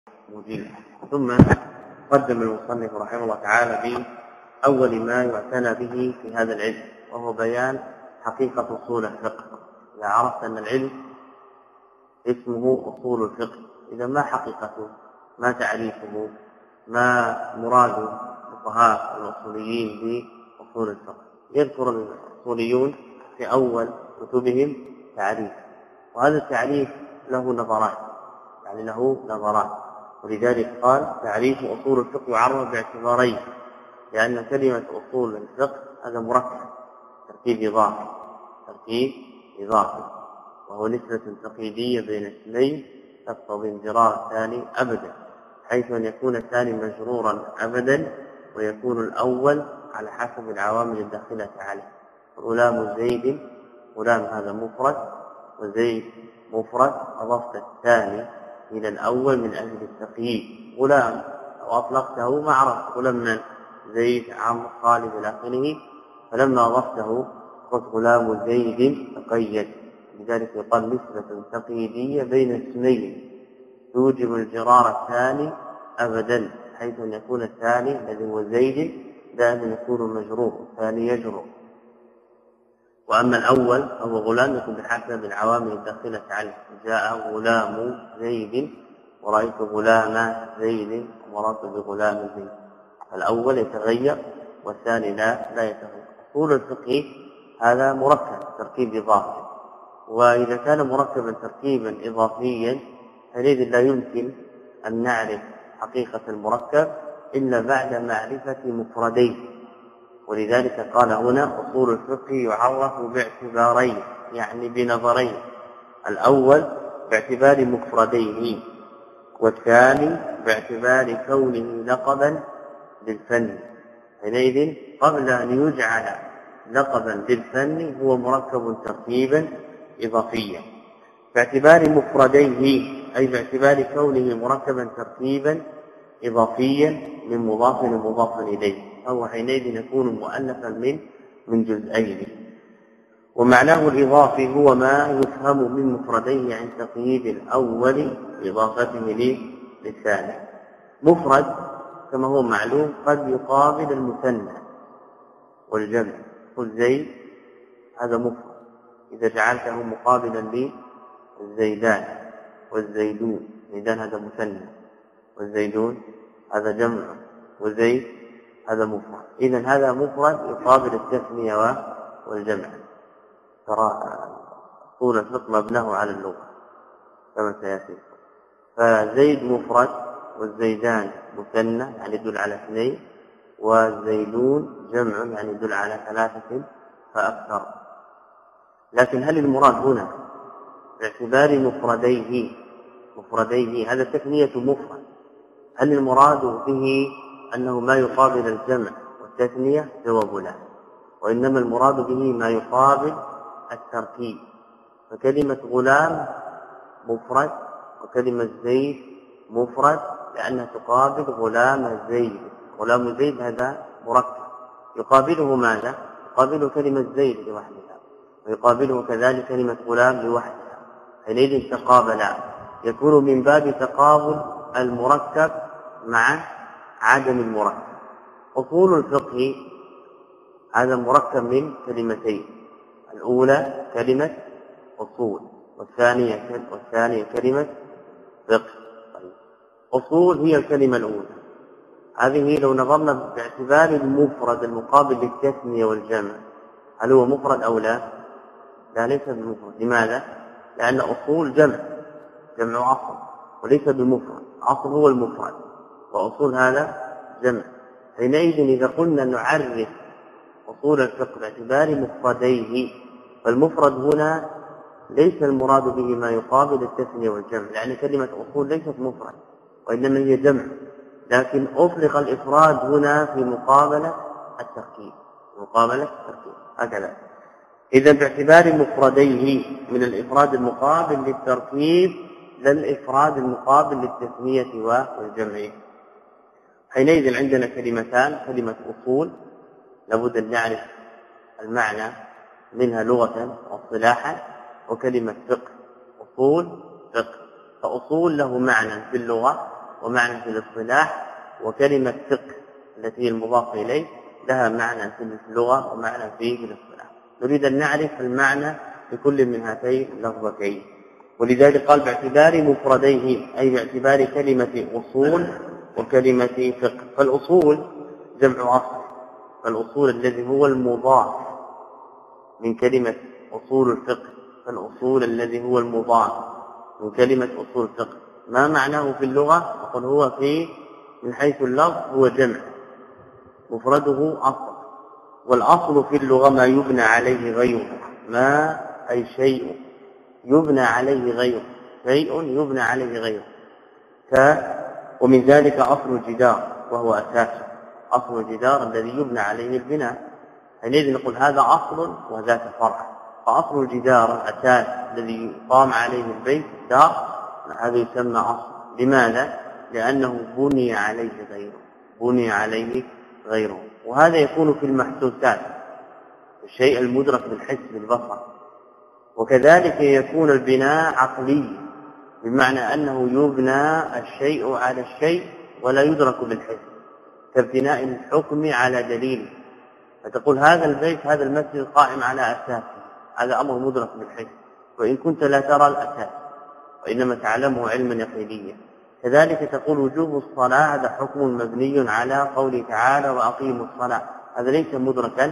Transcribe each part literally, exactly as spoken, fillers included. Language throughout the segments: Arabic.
موجودة. ثم قدم المصنف رحمه الله تعالى بأول ما يعتنى به في هذا العلم، وهو بيان حقيقة أصول الفقه. إذا عرفت أن العلم اسمه أصول الفقه، إذا ما حقيقته؟ ما تعريفه؟ ما مراد الفقهاء الأصوليين بأصول الفقه؟ يذكر الأصوليون في أول كتبهم تعريف، وهذا التعريف له نظرات، يعني له نظرات، ولذلك قال تعريف أصول الفقه يعرف باعتبارين، لأن كلمة أصول الفقه هذا مركب، تركيب إضافي، تركيب إضافي، وهو نسبة تقييدية بين اسمين تقتضي انجرار الثاني أبدا، حيث أن يكون الثاني مجرورا أبدا ويكون الأول على حسب العوامل الداخلة عليه. غلام زيد، غلام هذا مفرد وزيد مفرد، أضفت الثاني إلى الأول من أجل التقييد. غلام لو أطلقته ما عرفت غلام من زيد عمرو خالد إلى آخره، فلما أضفته قلت غلام زيد تقيد، لذلك يقال نسبة تقييدية بين اسمين توجب الجرار الثاني أبدا، حيث أن يكون الثاني الذي هو زيد دائما يكون مجرور، الثاني يجرر. وأما الأول فهو غلام يكون بحسب العوامل الداخلة عليه، جاء غلام زيد ورأيت غلام زيد ومررت بغلام زيد، الأول يتغير والثاني لا لا يتغير. أصول الفقه هذا مركب تركيب إضافي، وإذا كان مركبا تركيبا إضافيا حينئذ لا يمكن أن نعرف حقيقة المركب إلا بعد معرفة مفرديه، ولذلك قال هنا أصول الفقه يعرف باعتبارين، يعني بنظرين، الأول باعتبار مفرديه، والثاني باعتبار كونه لقبا للفن. حينئذ قبل أن يجعل لقبا للفن هو مركب تركيبا إضافيا. باعتبار مفرديه أي باعتبار كونه مركبا تركيبا إضافيا من مضاف ومضاف إليه، فهو حينئذ يكون مؤلفا من من جزئين. ومعناه الإضافي هو ما يفهم من مفرديه عن تقييد الأول بإضافته للثاني. مفرد كما هو معلوم قد يقابل المثنى والجمع، قل زيد هذا مفرد إذا جعلته مقابلا للزيدان والزيدون، زيدان هذا مثنى والزيدون هذا جمع وزيد هذا مفرد، إذن هذا مفرد يقابل التثنية والجمع. ترى طول الفقه مبناه على اللغة كما سيأتي، فزيد مفرد والزيدان مثنى يعني يدل على اثنين، والزيدون جمع يعني يدل على ثلاثة فأكثر. لكن هل المراد هنا باعتبار مفرديه مفرديه هذا تثنية مفرد، هل المراد به أنه ما يقابل الجمع والتثنية؟ جواب لا، وإنما المراد به ما يقابل التركيب. فكلمة غلام مفرد وكلمة زيد مفرد لأنها تقابل غلام زيد، غلام زيد هذا مركب يقابله ماذا؟ يقابله كلمة زيد لوحدها، ويقابله كذلك كلمة غلام لوحدها، حينئذ تقابلا، يكون من باب تقابل المركب مع عدم المركب. أصول الفقه هذا مركب من كلمتين، الأولى كلمة أصول والثانية والثانية كلمة فقه. طيب. أصول هي الكلمة الأولى، هذه لو نظرنا باعتبار المفرد المقابل للتثنية والجمع هل هو مفرد أو لا؟ لا، ليس بمفرد. لماذا؟ لأن أصول جمع جمع أصل وليس بمفرد، أصل هو المفرد وأصول هذا جمع. حينئذ إذا قلنا نعرف أصول الفقه باعتبار مفرديه، فالمفرد هنا ليس المراد به ما يقابل التثنية والجمع، لأن كلمة أصول ليست مفرد وإنما هي جمع، لكن أطلق الإفراد هنا في مقابلة التركيب، مقابلة التركيب هكذا. إذا باعتبار مفرديه من الإفراد المقابل للتركيب لا الإفراد المقابل للتثنية والجمع. حينئذ عندنا كلمتان، كلمة أصول لابد أن نعرف المعنى منها لغة واصطلاحا، وكلمة فقه أصول فقه. فأصول له معنى في اللغة ومعنى في الاصطلاح، وكلمة فقه التي هي المضاف إليه لها معنى في اللغة ومعنى في الاصطلاح. نريد أن نعرف المعنى لكل من هاتين اللفظتين، ولذلك قال باعتبار مفرديه، أي باعتبار كلمة أصول وكلمة فقه. فالأصول جمع أصل، فالأصول الذي هو المضاف من كلمة أصول الفقه، فالأصول الذي هو المضاف من كلمة أصول الفقه ما معناه في اللغة؟ نقول هو في من حيث اللفظ هو جمع، مفرده أصل، والأصل في اللغة ما يبنى عليه غيره، ما أي شيء يبنى عليه غيره، شيء يبنى عليه غيره. ف ومن ذلك أصل الجدار وهو أساسه، أصل الجدار الذي يبنى عليه البناء، حينئذ نقول هذا أصل وذاك فرع. فأصل الجدار الأساس الذي يقام عليه البيت الدار هذا يسمى أصل. لماذا؟ لأنه بني عليه غيره، بني عليه غيره. وهذا يكون في المحسوسات، الشيء المدرك بالحس بالبصر. وكذلك يكون البناء عقلي، بمعنى أنه يبنى الشيء على الشيء ولا يدرك بالحس، كابتناء الحكم على دليل. فتقول هذا البيت هذا المسجد قائم على أساسه، هذا أمر مدرك بالحس، وإن كنت لا ترى الأساس وإنما تعلمه علما يقينيا. كذلك تقول وجوب الصلاة هذا حكم مبني على قوله تعالى وأقيموا الصلاة، هذا ليس مدركا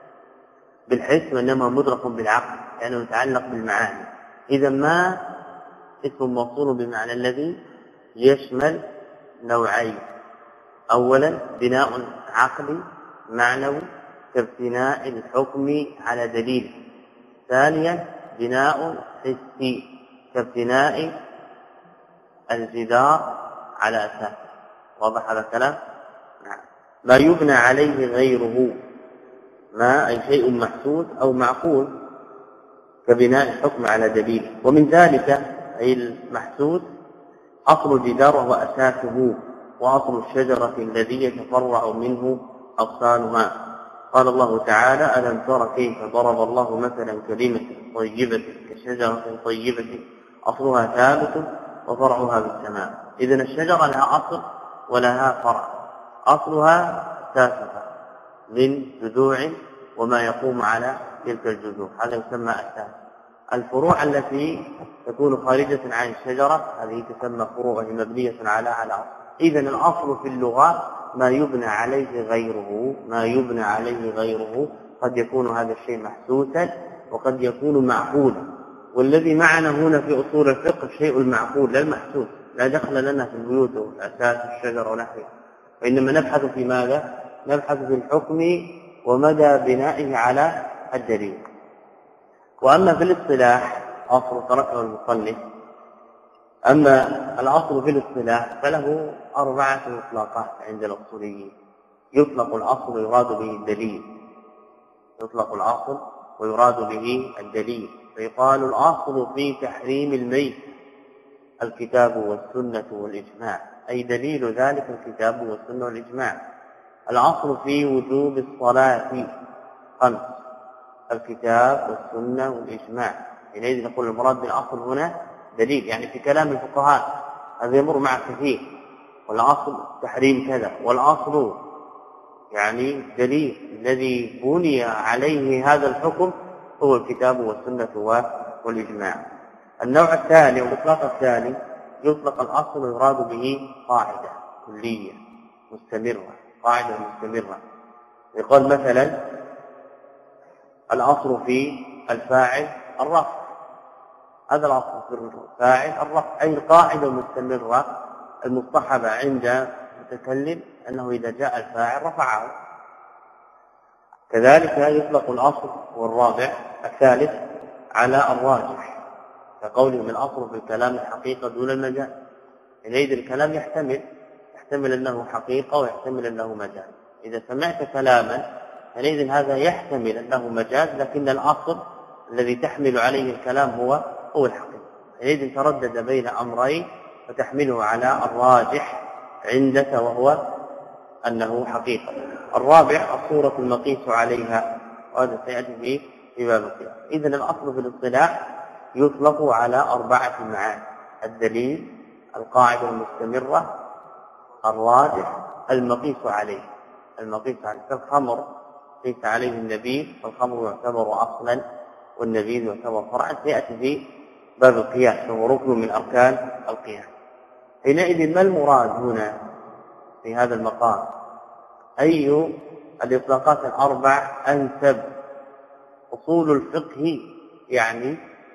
بالحس وإنما مدرك بالعقل لأنه يعني يتعلق بالمعاني. إذا ما اسم موصول بمعنى الذي يشمل نوعين: أولا بناء عقلي معنوي كابتناء الحكم على دليل، ثانيا بناء حسي كابتناء الجدار على أساس. واضح هذا الكلام؟ نعم. ما يبنى عليه غيره، ما أي شيء محسوس أو معقول كبناء الحكم على دليل. ومن ذلك أي المحسوس أصل الجدار وهو أساسه، وأصل الشجرة الذي يتفرع منه أغصانها. قال الله تعالى ألم تر كيف ضرب الله مثلا كلمة طيبة كشجرة طيبة أصلها ثابت وفرعها في السماء. إذن الشجرة لها أصل ولها فرع، أصلها أساسها من جذوع وما يقوم على تلك الجذوع، هذا يسمى أساس. الفروع التي تكون خارجة عن الشجرة هذه تسمى فروع، وهي مبنية على على أصل. إذن الأصل في اللغة ما يبنى عليه غيره، ما يبنى عليه غيره. قد يكون هذا الشيء محسوسا وقد يكون معقولا، والذي معنا هنا في أصول الفقه الشيء المعقول لا المحسوس، لا دخل لنا في البيوت والأساس الشجر ونحوه، وإنما نبحث في ماذا؟ نبحث في الحكم ومدى بنائه على الدليل. وأما في الاصطلاح أصل تركه المصنف، أما الأصل في الاصطلاح فله أربعة إطلاقات عند الأصوليين. يطلق الأصل ويراد به الدليل، يطلق الأصل ويراد به الدليل. فيقال الأصل في تحريم الميت الكتاب والسنة والإجماع، أي دليل ذلك الكتاب والسنة والإجماع. الأصل في وجوب الصلاة خمس، الكتاب والسنة والإجماع. حينئذ نقول المراد بالأصل هنا دليل، يعني في كلام الفقهاء هذا يمر مع كثير، والأصل تحريم كذا، والأصل يعني دليل الذي بني عليه هذا الحكم هو الكتاب والسنة والإجماع. النوع الثاني والإطلاق الثاني يطلق الأصل ويراد به قاعدة كلية مستمرة، قاعدة مستمرة. يقول مثلا الأصل في الفاعل الرفع، هذا الأصل في الفاعل الرفع، أي قاعدة مستمرة المصطحبة عند المتكلم أنه إذا جاء الفاعل رفعه. كذلك يطلق الأصل والرابع الثالث على الراجح، كقولهم الأصل في الكلام الحقيقة دون المجاز. إذا الكلام يحتمل يحتمل أنه حقيقة ويحتمل أنه مجاز. إذا سمعت كلاما فإذن هذا يحتمل أنه مجاز، لكن الأصل الذي تحمل عليه الكلام هو هو الحقيقة. إذن تردد بين أمرين فتحمله على الراجح عندك وهو أنه حقيقة. الرابع الصورة المقيس عليها، وهذا سيأتي فيه في باب القياس. إذن الأصل في الاصطلاح يطلق على أربعة معاني: الدليل، القاعدة المستمرة، الراجح المقيس عليه المقيس عليه كالخمر قيس عليه النبيذ، فالخمر يعتبر أصلا والنبيذ يعتبر فرعا، سيأتي في باب القياس وهو ركن من أركان القياس. حينئذ ما المراد هنا في هذا المقام؟ أي الإطلاقات الأربع أنسب؟ أصول الفقه يعني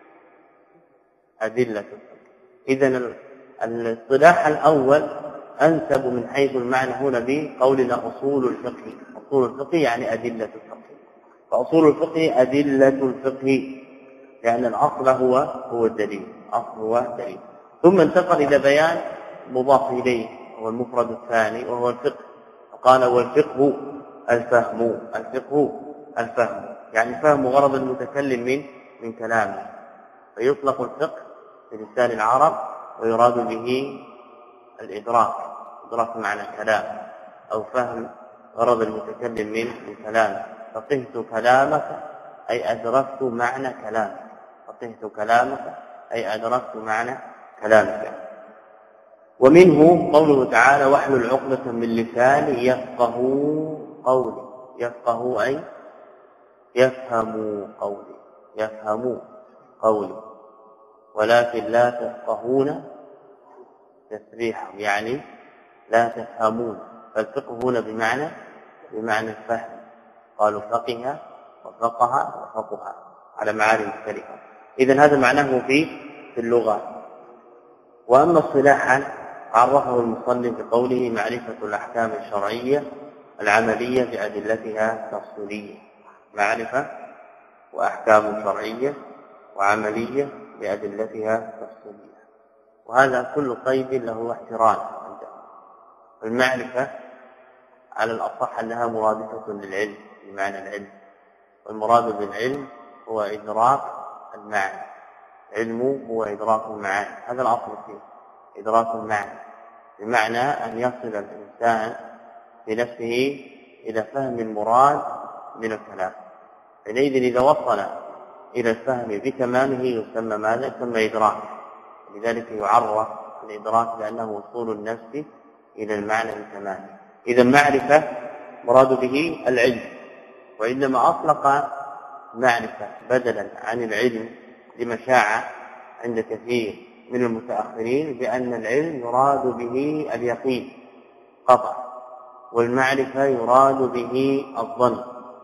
أدلة الفقه. إذن الاصطلاح الأول أنسب من حيث المعنى هنا بقولنا أصول الفقه. أصول الفقه يعني أدلة الفقه، فأصول الفقه أدلة الفقه لأن الأصل هو هو الدليل، الأصل هو الدليل. ثم انتقل إلى بيان مضاف إليه هو المفرد الثاني وهو الفقه، فقال والفقه الفهم. الفقه الفهم يعني فهم غرض المتكلم من من كلامه، فيطلق الفقه في لسان العرب ويراد به الإدراك، إدراك معنى الكلام أو فهم غرض المتكلم من من كلامه. فقهت كلامك أي أدركت معنى كلامك، فقهت كلامك أي أدركت معنى كلامك. ومنه قوله تعالى واحلل عقدة من لساني يفقه قولي. يفقه أي يفهم قولي، يفهم قولي، ولكن لا تفقهون تسبيحهم يعني لا تفهمون. فالفقه هنا بمعنى بمعنى الفهم، قالوا فقه وفقه وفقها على معاني مختلفة. إذن هذا معناه في في اللغة. وأما اصطلاحا عرفه المصنف بقوله معرفة الأحكام الشرعية العملية بأدلتها التفصيلية. معرفة وأحكام شرعية وعملية بأدلتها التفصيلية، وهذا كل قيد له احترام عنده. المعرفة على الأصح أنها مرادفة للعلم بمعنى العلم، والمراد بالعلم هو إدراك المعنى. علم هو إدراك المعاني، هذا الأصل فيه إدراك المعنى، بمعنى أن يصل الإنسان بنفسه إلى فهم المراد من الكلام. حينئذ إذا وصل إلى الفهم بتمامه يسمى ماذا؟ يسمى إدراك. لذلك يعرف الإدراك لأنه وصول النفس إلى المعنى بتمامه. إذا معرفة مراد به العلم، وإنما أطلق معرفة بدلا عن العلم لما شاع عند كثير من المتأخرين بأن العلم يراد به اليقين قطع، والمعرفة يراد به الظن.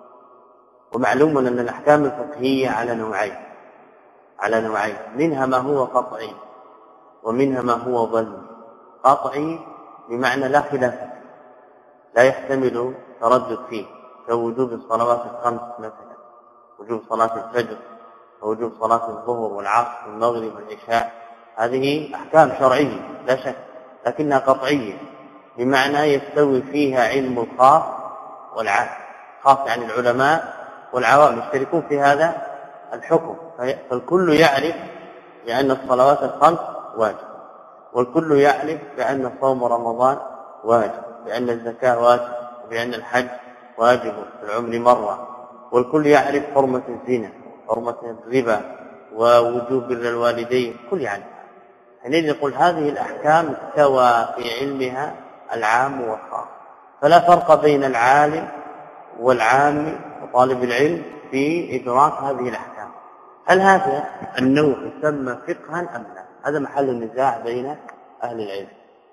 ومعلوم أن الأحكام الفقهية على نوعين على نوعين منها ما هو قطعي ومنها ما هو ظني. قطعي بمعنى لا خلاف لا يحتمل تردد فيه، كوجوب الصلوات الخمس مثلا، وجوب صلاة الفجر ووجوب صلاة الظهر والعصر والمغرب والعشاء، هذه أحكام شرعية لا شك، لكنها قطعية بمعنى يستوي فيها علم الخاص والعام. خاص يعني العلماء والعوام يشتركون في هذا الحكم، فالكل يعرف بأن الصلوات الخمس واجب، والكل يعرف بأن صوم رمضان واجب، بأن الزكاة واجب، وبأن الحج واجب في العمر مرة، والكل يعرف حرمة الزنا، حرمة الربا، ووجوب بر الوالدين، كل يعني. حينئذ يقول هذه الأحكام استوى في علمها العام والخاص، فلا فرق بين العالم والعام وطالب العلم في إدراك هذه الأحكام. هل هذا النوع يسمى فقها أم لا؟ هذا محل النزاع بين أهل العلم،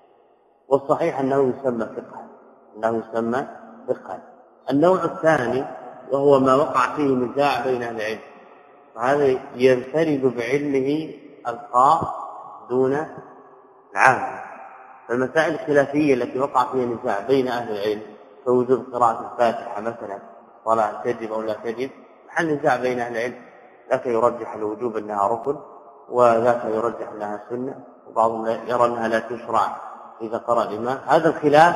والصحيح أنه يسمى فقها، أنه يسمى فقها. النوع الثاني وهو ما وقع فيه نزاع بين أهل العلم، فهذا ينفرد بعلمه الخاص دون العام. فالمسائل الخلافية التي وقع فيها نزاع بين أهل العلم كوجوب قراءة الفاتحة مثلا، صلاة تجب أو لا تجب، محل نزاع بين أهل العلم، ذاك يرجح الوجوب أنها ركن، وذاك يرجح أنها سنة، وبعضهم يرى أنها لا تشرع إذا قرأ الإمام. هذا الخلاف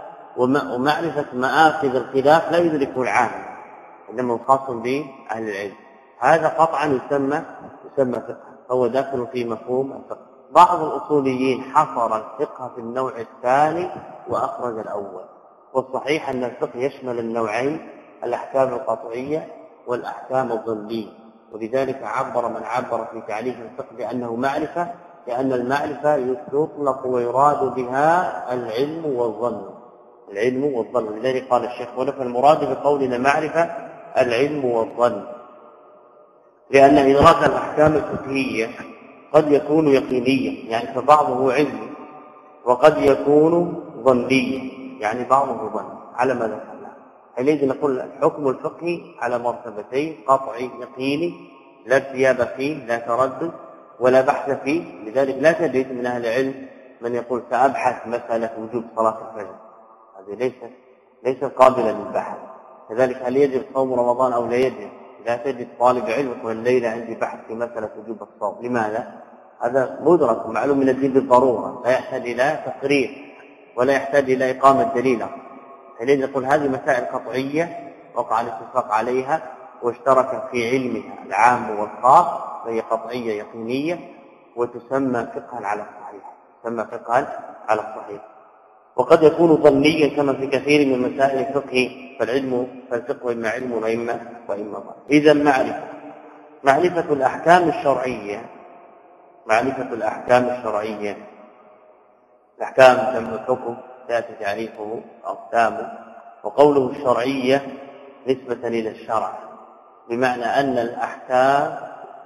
ومعرفة مآخذ الخلاف لا يدركه العام، إنما خاص بأهل العلم. هذا قطعا يسمى يسمى فقه، هو داخل في مفهوم الفقه. بعض الأصوليين حصر الفقه في النوع الثاني وأخرج الأول، والصحيح أن الفقه يشمل النوعين، الأحكام القطعية والأحكام الظنية. ولذلك عبر من عبر في تعريف الفقه بأنه معرفة لأن المعرفة يطلق ويراد بها العلم والظن العلم والظن لذلك قال الشيخ هنا فالمراد بقولنا معرفة العلم والظن، لأن إدراك الأحكام الفقهية قد يكون يقينيا يعني فبعضه علمي، وقد يكون ظنيا يعني بعضه ظن على ما ذكرنا. حينئذ نقول الحكم الفقهي على مرتبتين: قطعي يقيني لا ارتياب فيه لا تردد ولا بحث فيه. لذلك لا تجد من أهل العلم من يقول سأبحث مسألة وجوب صلاة الفجر، هذه ليست ليست قابلة للبحث. كذلك هل يجب صوم رمضان أو لا يجب؟ لا تجد طالب علم يقول الليلة عندي بحث في مسألة وجوب الصوم. لماذا؟ هذا مدرك معلوم من الدين بالضرورة، لا يحتاج إلى تقرير ولا يحتاج إلى إقامة دليل. حينئذ نقول هذه مسائل قطعية وقع الاتفاق عليها واشترك في علمها العام والخاص، فهي قطعية يقينية وتسمى فقها على الصحيح تسمى فقها على الصحيح. وقد يكون ظنيا كما في كثير من مسائل الفقه، فالعلم فالفقه إما علم وإما وإما ظن. إذا معرفة معرفة الأحكام الشرعية معرفة الأحكام الشرعية الأحكام جمع الحكم ذات تعريفه أقسامه، وقوله الشرعية نسبة إلى الشرع، بمعنى أن الأحكام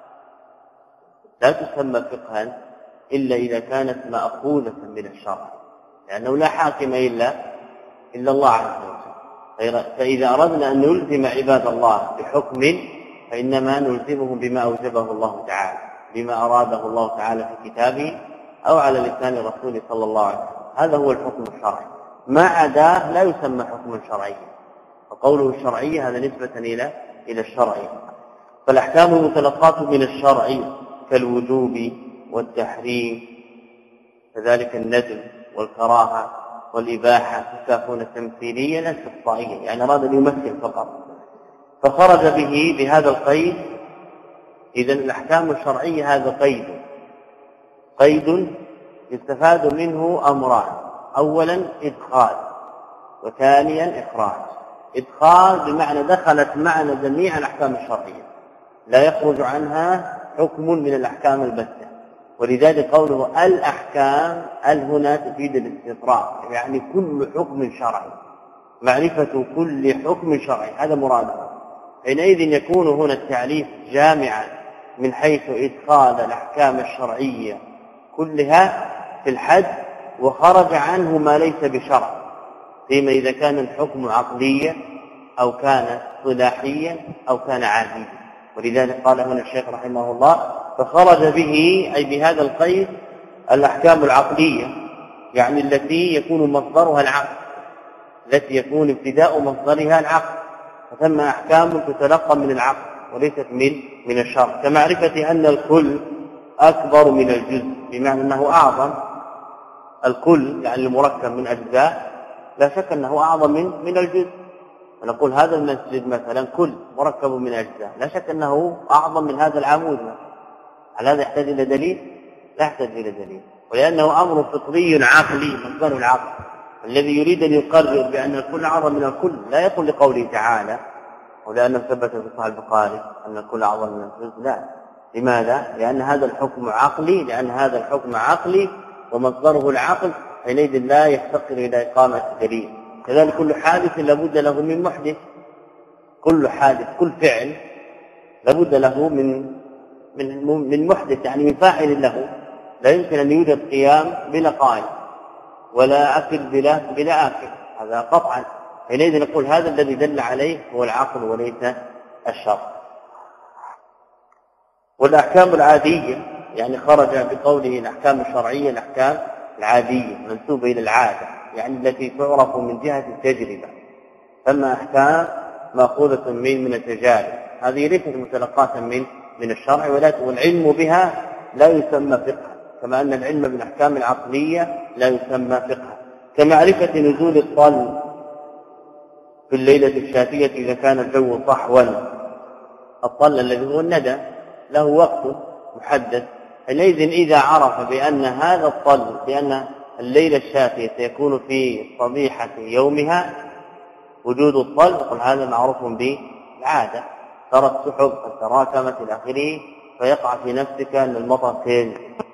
لا تسمى فقها إلا إذا كانت مأخوذة من الشرع، لأنه لا حاكم إلا إلا الله عز وجل. فإذا أردنا أن نلزم عباد الله بحكم فإنما نلزمهم بما أوجبه الله تعالى، بما أراده الله تعالى في كتابه أو على لسان رسوله صلى الله عليه وسلم. هذا هو الحكم الشرعي، ما عداه لا يسمى حكما شرعيا. وقوله الشرعية هذا نسبة إلى إلى الشرع. فالأحكام المتلقاة من الشرع كالوجوب والتحريم كذلك الندب والكراهة والإباحة تكون تمثيليا لا استقصائيا، يعني أراد أن يمثل فقط فخرج به بهذا القيد. إذن الأحكام الشرعية هذا قيد قيد يستفاد منه أمران: أولا إدخال، وثانيا إخراج. إدخال بمعنى دخلت معنا جميع الأحكام الشرعية لا يخرج عنها حكم من الأحكام البتة، ولذلك قوله الأحكام ال هنا تفيد الاستطراق، يعني كل حكم شرعي، معرفة كل حكم شرعي هذا مراده. حينئذ يكون هنا التعريف جامعا من حيث إدخال الأحكام الشرعية كلها في الحد، وخرج عنه ما ليس بشرع، فيما إذا كان الحكم عقليا أو كان صلاحيا أو كان عاديا. ولذلك قال هنا الشيخ رحمه الله فخرج به أي بهذا القيد الأحكام العقلية، يعني التي يكون مصدرها العقل، التي يكون ابتداء مصدرها العقل، فثم أحكام تتلقى من العقل وليست من من الشرع، كمعرفة أن الكل أكبر من الجزء، بمعنى أنه أعظم. الكل يعني المركب من أجزاء لا شك أنه أعظم من من الجزء. ونقول هذا المسجد مثلا كل مركب من أجزاء، لا شك أنه أعظم من هذا العمود. هل هذا يحتاج إلى دليل؟ لا يحتاج إلى دليل، ولأنه أمر فطري عقلي مصدر العقل. الذي يريد أن يقرر بأن الكل أعظم من الكل لا يقول لقوله تعالى ولأنه ثبت في صحيح البخاري أن الكل أعظم من الجزء، لا. لماذا؟ لأن هذا الحكم عقلي، لأن هذا الحكم عقلي ومصدره العقل، حينئذ لا يفتقر إلى إقامة دليل. كذلك كل حادث لابد له من محدث، كل حادث كل فعل لابد له من من من محدث، يعني من فاعل له. لا يمكن أن يوجد قيام بلا قائم ولا أكل بلا بلا آكل، هذا قطعا. حينئذ نقول هذا الذي دل عليه هو العقل وليس الشرع. والأحكام العادية يعني خرج بقوله الأحكام الشرعية الأحكام العادية منسوبة إلى العادة، يعني التي تعرف من جهة التجربة. أما أحكام مأخوذة من من التجارب، هذه ليست متلقاة من من الشرع، والعلم بها لا يسمى فقها، كما أن العلم بالأحكام العقلية لا يسمى فقها. كمعرفة نزول الطل في الليلة الشاتية إذا كان الجو صحوا. الطل الذي هو الندى له وقت محدد، حينئذ إذا عرف بأن هذا الطل بأن الليلة الشاتية سيكون في صبيحة يومها وجود الطل، يقول هذا معروف بالعادة، ترى السحب قد تراكمت إلى آخره، فيقع في نفسك أن المطر سينزل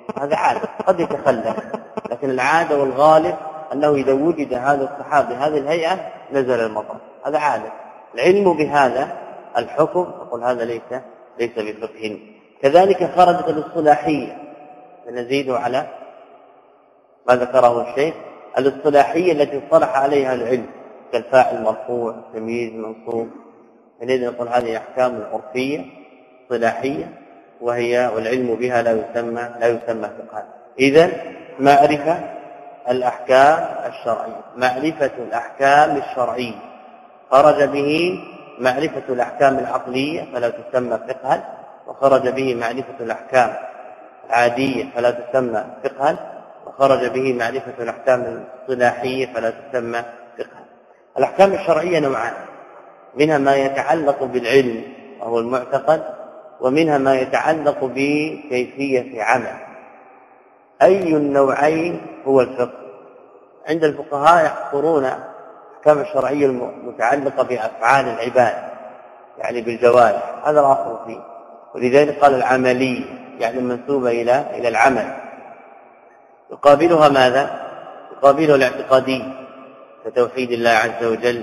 هذا عادة قد يتخلف، لكن العادة والغالب أنه إذا وجد هذا السحاب بهذه الهيئة نزل المطر، هذا عادة. العلم بهذا الحكم نقول هذا ليس ليس بفقه. كذلك خرجت الاصطلاحية، سنزيد على ما ذكره الشيخ، الاصطلاحية التي اصطلح عليها العلم كالفاعل مرفوع، تمييز، منصوب، فلذا نقول هذه أحكام عرفية اصطلاحية، وهي والعلم بها لا يسمى لا يسمى فقها. إذن معرفة الأحكام الشرعية، معرفة الأحكام الشرعية خرج به معرفة الأحكام العقلية فلا تسمى فقها، وخرج به معرفة الأحكام العادية فلا تسمى فقها، وخرج به معرفة الأحكام الاصطلاحية فلا تسمى فقها. الأحكام الشرعية نوعان، منها ما يتعلق بالعلم وهو المعتقد، ومنها ما يتعلق بكيفية عمل. أي النوعين هو الفقه؟ عند الفقهاء يحصرون الأحكام الشرعية المتعلقة بأفعال العباد، يعني بالجوارح، هذا الأصل فيه، ولذلك قال العملية، يعني منسوبة إلى إلى العمل. يقابلها ماذا؟ يقابلها الاعتقادي كتوحيد الله عز وجل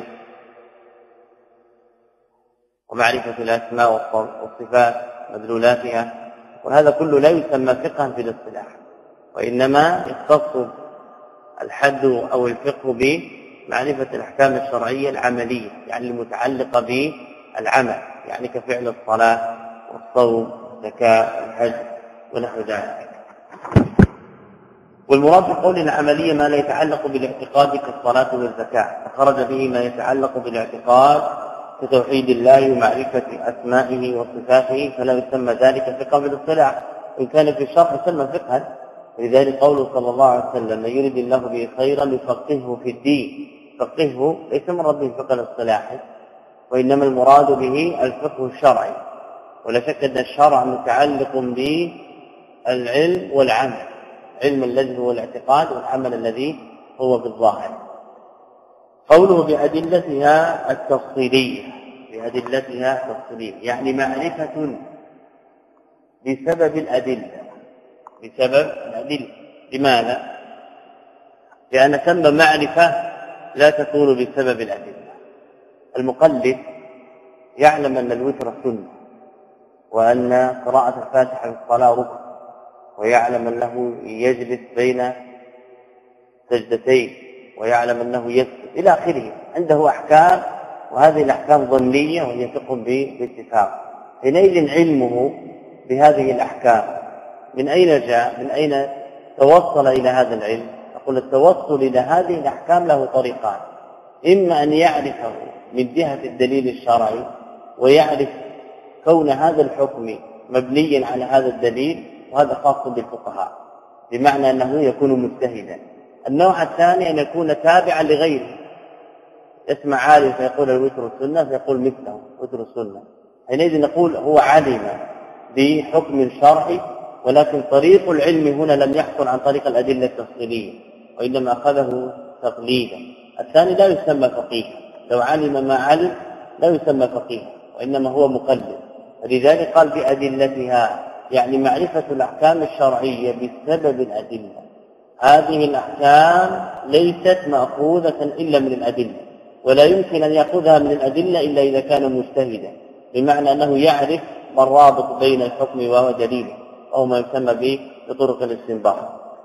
ومعرفة الأسماء والصفات مدلولاتها، وهذا كله لا يسمى فقها في الاصطلاح، وإنما يختص الحد أو الفقه بمعرفة الأحكام الشرعية العملية، يعني المتعلقة بالعمل، يعني كفعل الصلاة والصوم والزكاة والحج ونحو ذلك. والمراد بقول العملية ما لا يتعلق بالاعتقاد كالصلاة والزكاة، فخرج به ما يتعلق بالاعتقاد كتوحيد الله ومعرفة أسمائه وصفاته، فلا يسمى ذلك فقها بالاصطلاح، إن كان في الشرع يسمى فقها. لذلك قوله صلى الله عليه وسلم: من يرد الله به خيرا يفقهه في الدين. فقهه ليس مراد به الفقه الاصطلاحي، وإنما المراد به الفقه الشرعي، ولا شك أن الشرع متعلق بالعلم والعمل، العلم الذي هو الاعتقاد والعمل الذي هو بالظاهر. قوله بأدلتها التفصيلية، بأدلتها التفصيلية يعني معرفة بسبب الأدلة، بسبب الأدلة. لماذا؟ لأن ثم معرفة لا تكون بسبب الأدلة. المقلد يعلم أن الوتر سنة، وأن قراءة الفاتحة في الصلاة ركن، ويعلم أنه يجلس بين سجدتين، ويعلم أنه يسجد إلى آخره، عنده أحكام، وهذه الأحكام ظنية وهي فقه باتفاق. حينئذ علمه بهذه الأحكام من أين جاء؟ من أين توصل إلى هذا العلم؟ أقول التوصل إلى هذه الأحكام له طريقان: إما أن يعرفه من جهة الدليل الشرعي، ويعرف كون هذا الحكم مبنيا على هذا الدليل، وهذا خاص بالفقهاء، بمعنى أنه يكون مجتهدا. النوع الثاني أن يكون تابعا لغيره، يسمع عالم فيقول الوتر السنة فيقول مثله وتر السنة، حينئذ نقول هو علم بحكم شرعي، ولكن طريق العلم هنا لم يحصل عن طريق الأدلة التفصيلية، وإنما أخذه تقليدا. الثاني لا يسمى فقيها، لو علم ما علم لا يسمى فقيها، وإنما هو مقلد. ولذلك قال بأدلتها، يعني معرفة الأحكام الشرعية بسبب الأدلة. هذه الأحكام ليست مأخوذة إلا من الأدلة، ولا يمكن أن يأخذها من الأدلة إلا إذا كان مجتهدا، بمعنى أنه يعرف الرابط بين الحكم وهو دليله، أو ما يسمى به بطرق الاستنباط.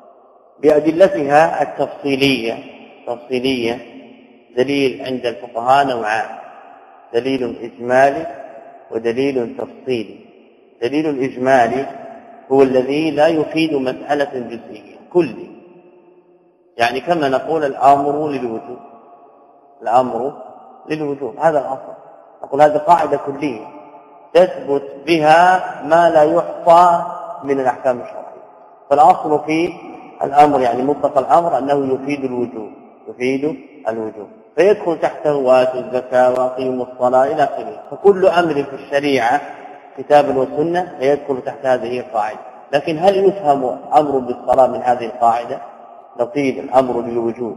بأدلتها التفصيلية، تفصيلية دليل عند الفقهاء نوعان: دليل إجمالي ودليل تفصيلي. دليل الإجمالي هو الذي لا يفيد مسألة جزئية كلي، يعني كما نقول الأمر للوجوب، الأمر للوجوب، هذا الأصل. نقول هذه قاعدة كلية تثبت بها ما لا يحصى من الأحكام الشرعية. فالأصل في الأمر يعني مطلق الأمر أنه يفيد الوجوب، يفيد الوجوب، فيدخل تحته وآتوا الزكاة وأقيموا الصلاة إلى آخره. فكل أمر في الشريعة كتابا وسنة يدخل تحت هذه القاعدة. لكن هل يفهم أمر بالصلاة من هذه القاعدة؟ نقيل الأمر للوجوب،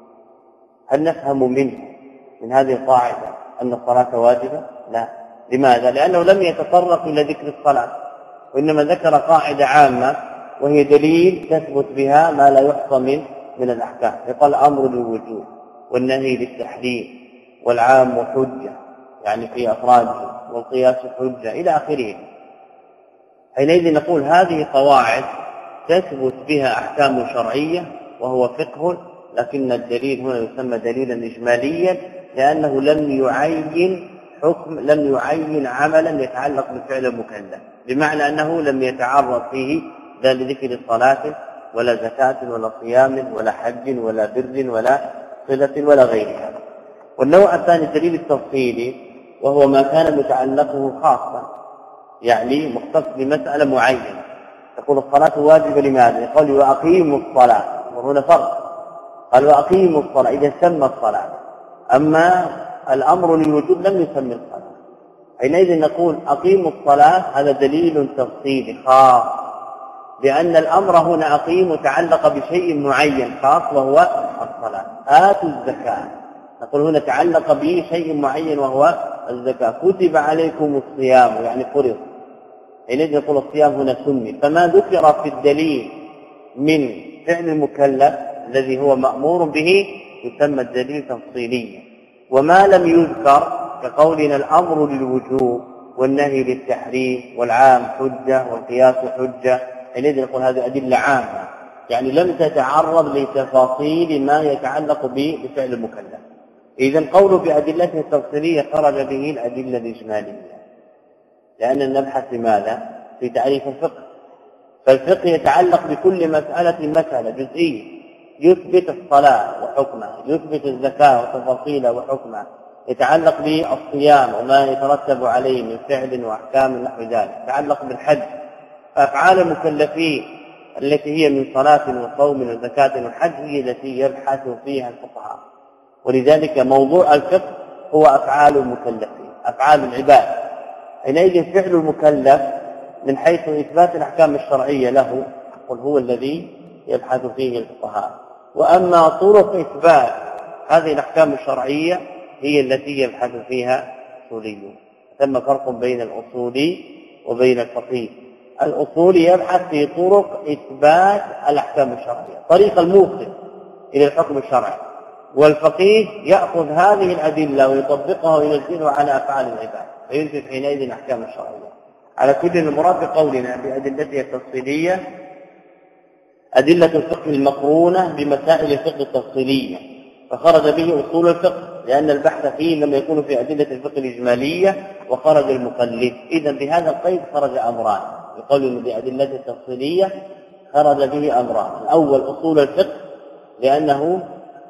هل نفهم منه من هذه القاعدة أن الصلاة واجبة؟ لا. لماذا؟ لأنه لم يتطرق إلى ذكر الصلاة، وإنما ذكر قاعدة عامة وهي دليل تثبت بها ما لا يحصى من من الأحكام. يقال الأمر للوجوب والنهي للتحريم والعام حجة يعني في أفراده والقياس حجة إلى آخره. حينئذ نقول هذه قواعد تثبت بها أحكام شرعية وهو فقه، لكن الدليل هنا يسمى دليلا إجماليا لأنه لم يعين حكم لم يعين عملا يتعلق بالفعل المكلف، بمعنى أنه لم يتعرض فيه لا لذكر صلاة ولا زكاة ولا صيام ولا حج ولا بر ولا صلة ولا غيرها. والنوع الثاني الدليل التفصيلي وهو ما كان متعلقه خاصا يعني مختص بمسألة معينة. تقول الصلاة واجبة لماذا؟ يقول وأقيموا الصلاة، وهنا فرق، قال وأقيموا الصلاة إذا سمى الصلاة، أما الأمر للوجوب لم يسمى الصلاة. حينئذ نقول أقيموا الصلاة هذا دليل تفصيلي خاص، لأن الأمر هنا أقيم تعلق بشيء معين خاص وهو الصلاة. آتوا الزكاة نقول هنا تعلق به شيء معين وهو الزكاة. كتب عليكم الصيام يعني فرض، حينئذ نقول الصيام هنا سمي. فما ذكر في الدليل من فعل المكلف الذي هو مأمور به يسمى الدليل تفصيليا، وما لم يذكر كقولنا الأمر للوجوب والنهي للتحريم والعام حجة والقياس حجة، حينئذ نقول هذه أدلة عامة يعني لم تتعرض لتفاصيل ما يتعلق بفعل المكلف. إذن قوله بأدلته التفصيلية خرج به الأدلة الإجمالية، لأن نبحث لماذا؟ في تعريف الفقه. فالفقه يتعلق بكل مسألة مسألة جزئية، يثبت الصلاة وحكمها، يثبت الزكاة وتفاصيلها وحكمها، يتعلق بالصيام وما يترتب عليه من فعل وأحكام نحو ذلك، يتعلق بالحج. فأفعال المكلفين التي هي من صلاة وصوم وزكاة وحج هي التي يبحث فيها الفقهاء. ولذلك موضوع الفقه هو أفعال المكلفين، أفعال العباد. حينئذ فعل المكلف من حيث إثبات الأحكام الشرعية له قل هو الذي يبحث فيه الفقهاء، وأما طرق إثبات هذه الأحكام الشرعية هي التي يبحث فيها الأصوليون. ثم فرق بين الأصولي وبين الفقيه. الأصولي يبحث في طرق إثبات الأحكام الشرعية، طريق الموصل إلى الحكم الشرعي، والفقيه يأخذ هذه الأدلة ويطبقها وينزلها على أفعال العباد فينزل حينئذ الأحكام الشرعية. على كل المراد بقولنا بأدلته التفصيلية أدلة الفقه المقرونة بمسائل الفقه التفصيلية، فخرج به أصول الفقه لأن البحث فيه لما يكون في أدلة الفقه الإجمالية وخرج المقلد. إذن بهذا القيد خرج أمران، يقول بأدلته التفصيلية خرج به أمران: الأول أصول الفقه لأنه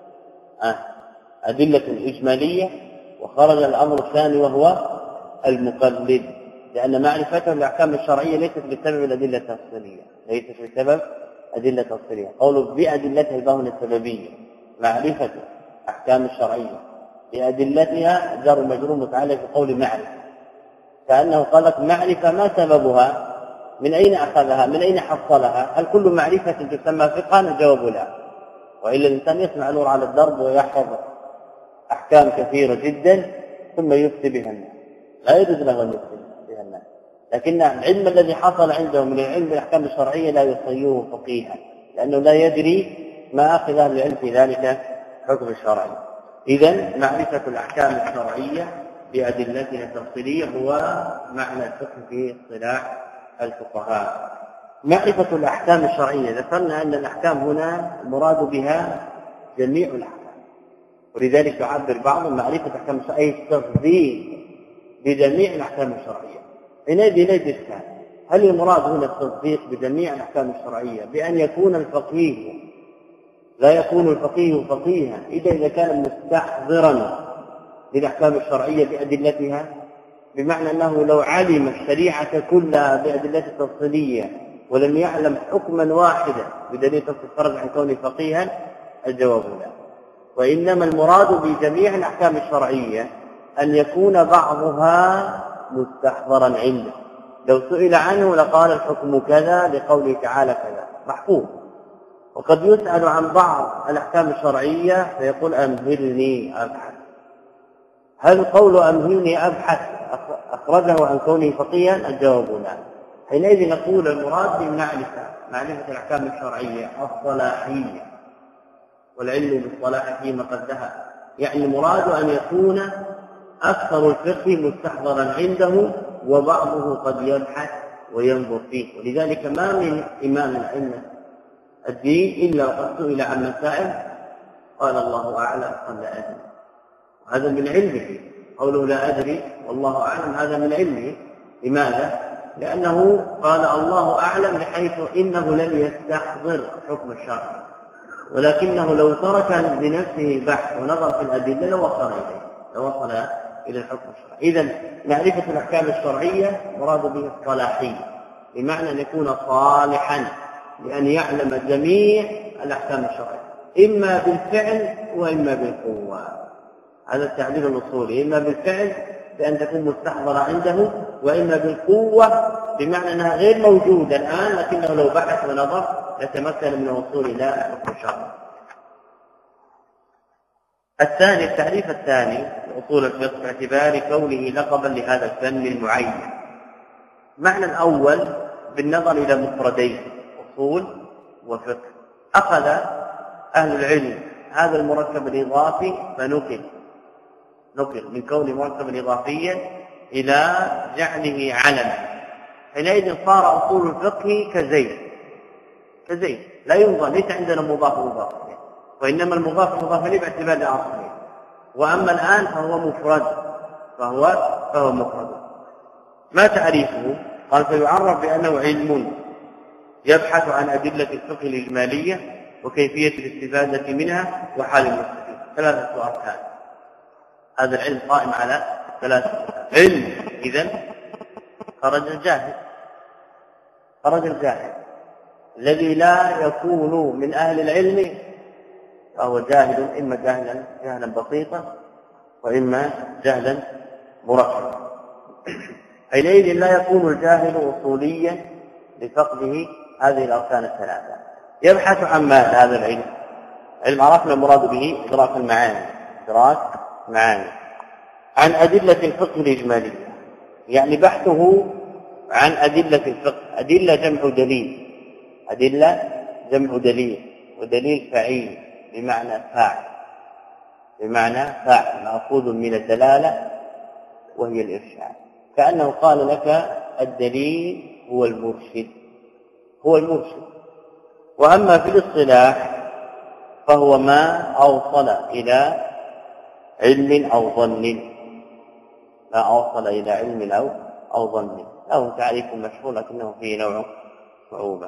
أدلة إجمالية، وخرج الأمر الثاني وهو المقلد لأن معرفته الأحكام الشرعية ليست بسبب الأدلة التفصيلية، ليست بسبب أدلة تفصيلية. قوله بأدلتها الباهنة السببية معرفة أحكام الشرعية، بأدلتها جار مجرور متعلق بقول معرفة، كأنه قال لك معرفة ما سببها، من أين أخذها، من أين حصلها، هل كل معرفة تسمى فقها؟ الجواب لا، وإلا الإنسان يسمع نور على الدرب ويحفظ أحكام كثيرة جدا ثم يفتي بها الناس، لا يجوز له أن يفتي بها الناس، لكن العلم الذي حصل عنده من العلم بالأحكام الشرعية لا يصيره فقيها، لأنه لا يدري ما أخذ أهل العلم في ذلك حكم الشرعي. إذن معرفة الأحكام الشرعية بأدلتها التفصيلية هو معنى الفقه في اصطلاح الفقهاء. معرفة الأحكام الشرعية ذكرنا أن الأحكام هنا المراد بها جميع الأحكام، ولذلك يعبر بعضهم معرفة أحكام الشرعية التصديق بجميع الأحكام الشرعية. حينئذ نجد إشكال، هل المراد هنا التصديق بجميع الأحكام الشرعية بأن يكون الفقيه لا يكون الفقيه فقيها إذا إذا كان مستحضرا للأحكام الشرعية بأدلتها، بمعنى أنه لو علم الشريعة كلها بأدلة التفصيلية ولم يعلم حكما واحدا بدليل تفصيل خرج عن كونه فقيها؟ الجواب لا، وإنما المراد بجميع الأحكام الشرعية أن يكون بعضها مستحضرا عنده، لو سئل عنه لقال الحكم كذا لقوله تعالى كذا محفوظ. وقد يسأل عن بعض الأحكام الشرعية فيقول أمهلني أبحث، هل قول أمهلني أبحث أخرجه عن كونه فقيها؟ الجواب لا. حينئذ نقول المراد بالمعرفة معرفة الأحكام الشرعية الصلاحية، والعلم بالصلاح فيما قد ذهب، يعني المراد أن يكون أكثر الفقه مستحضرا عنده وبعضه قد يبحث وينظر فيه. ولذلك ما من إمام الأئمة الدين إلا وقد سئل عن مسائل قال الله أعلم قال لا أدري، وهذا من علمه. قوله لا أدري والله أعلم هذا من علمه. لماذا؟ لأنه قال الله أعلم بحيث إنه لم يستحضر حكم الشرع، ولكنه لو ترك بنفسه بحث ونظر في الأدلة لوصل إليه لوصل إلى الحكم الشرعي. إذن معرفة الأحكام الشرعية مراد به الصلاحية، بمعنى أن يكون صالحا لأن يعلم جميع الأحكام الشرعية إما بالفعل وإما بالقوة. هذا التعبير الأصولي، إما بالفعل بأن تكون مستحضرة عنده، وإما بالقوة بمعنى أنها غير موجودة الآن لكنه لو بحث ونظر يتمكن من الوصول إلى حكم الشرع. الثاني التعريف الثاني أصول الفقه باعتبار كونه لقبا لهذا الفن المعين. معنى الأول بالنظر إلى مفردين أصول وفقه. أخذ أهل العلم هذا المركب الإضافي فنقل نقل من كون مركبا إضافيا إلى جعله علما، حينئذ صار أصول الفقه كزيت كزيت لا ينظر، ليس عندنا مضاف مضاف، وإنما المضاف مضاف إليه باعتبار الأصل. وأما الآن فهو مفرد فهو فهو مفرد. ما تعريفه؟ قال فيعرف بأنه علم يبحث عن أدلة الفقه الإجمالية وكيفية الاستفادة منها وحال المستفيد. ثلاثة أركان. هذا العلم قائم على ثلاثة علم. إذن خرج الجاهل خرج الجاهل الذي لا يكون من أهل العلم فهو جاهل، إما جاهلا جهلا بسيطا وإما جهلا مركبا. حينئذ لا يكون الجاهل أصوليا لفقده هذه الأركان الثلاثة. يبحث عن ماذا هذا العلم؟ علم عرفنا المراد به إدراك المعاني إدراك معاني عن أدلة الفقه الإجمالية، يعني بحثه عن أدلة الفقه. أدلة جمع دليل أدلة جمع دليل ودليل فعيل بمعنى فاعل بمعنى فاعل مأخوذ من الدلالة وهي الإرشاد. كأنه قال لك الدليل هو المرشد هو المرشد. وأما في الاصطلاح فهو ما أوصل إلى علم أو ظن ما أوصل إلى علم أو أو ظن. له تعريف مشهور لكنه فيه نوع صعوبة.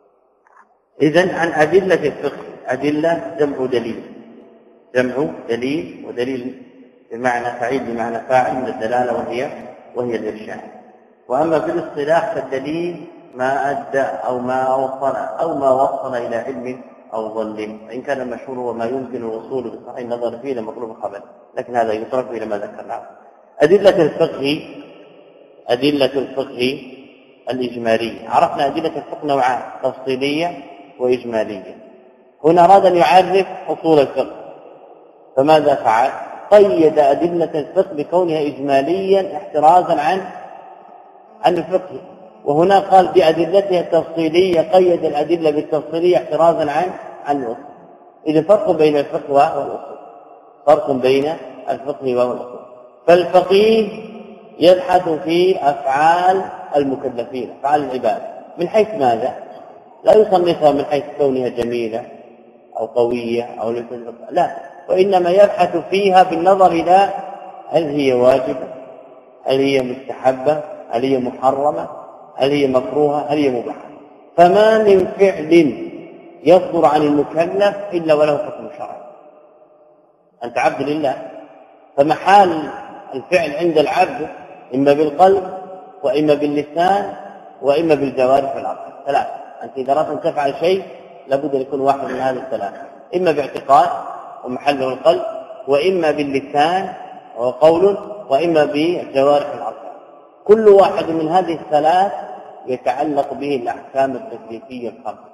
إذن عن أدلة الفقه. أدلة جمع دليل جمع دليل ودليل بمعنى فعيل بمعنى فاعل من الدلالة وهي وهي الإرشاد. وأما في الاصطلاح فالدليل ما أدى أو ما أوصل أو ما وصل إلى علم أو ظن، وإن كان المشهور هو ما يمكن الوصول بصحيح النظر فيه لمطلوب الخبر، لكن هذا يترك إلى ما ذكرناه. أدلة الفقه أدلة الفقه الإجمالية. عرفنا أدلة الفقه نوعان تفصيلية وإجمالية. هنا أراد أن يعرف أصول الفقه، فماذا فعل؟ قيد أدلة الفقه بكونها إجماليا احترازا عن عن الفقه، وهنا قال بأدلتها التفصيلية قيد الأدلة بالتفصيلية احترازا عن عن الأصول. إذا فرق بين الفقه والأصول فرق بين الفقه والأصول. فالفقيه يبحث في أفعال المكلفين أفعال العباد من حيث ماذا؟ لا يصنفها من حيث كونها جميلة أو قوية أو لا، وإنما يبحث فيها بالنظر إلى هل هي واجبة، هل هي مستحبة، هل هي محرمة، هل هي مكروهة، هل هي مباحة. فما من فعل يصدر عن المكلف إلا وله حكم شرعي. أنت عبد لله، فمحال الفعل عند العبد إما بالقلب وإما باللسان وإما بالجوارح والعقل. ثلاثة. أنت إذا أردت أن تفعل شيء لابد أن يكون واحد من هذه الثلاثة، إما باعتقاد ومحله القلب، وإما باللسان وقول، وإما بالجوارح والعقل. كل واحد من هذه الثلاث يتعلق به الأحكام التكليفية الخمسة.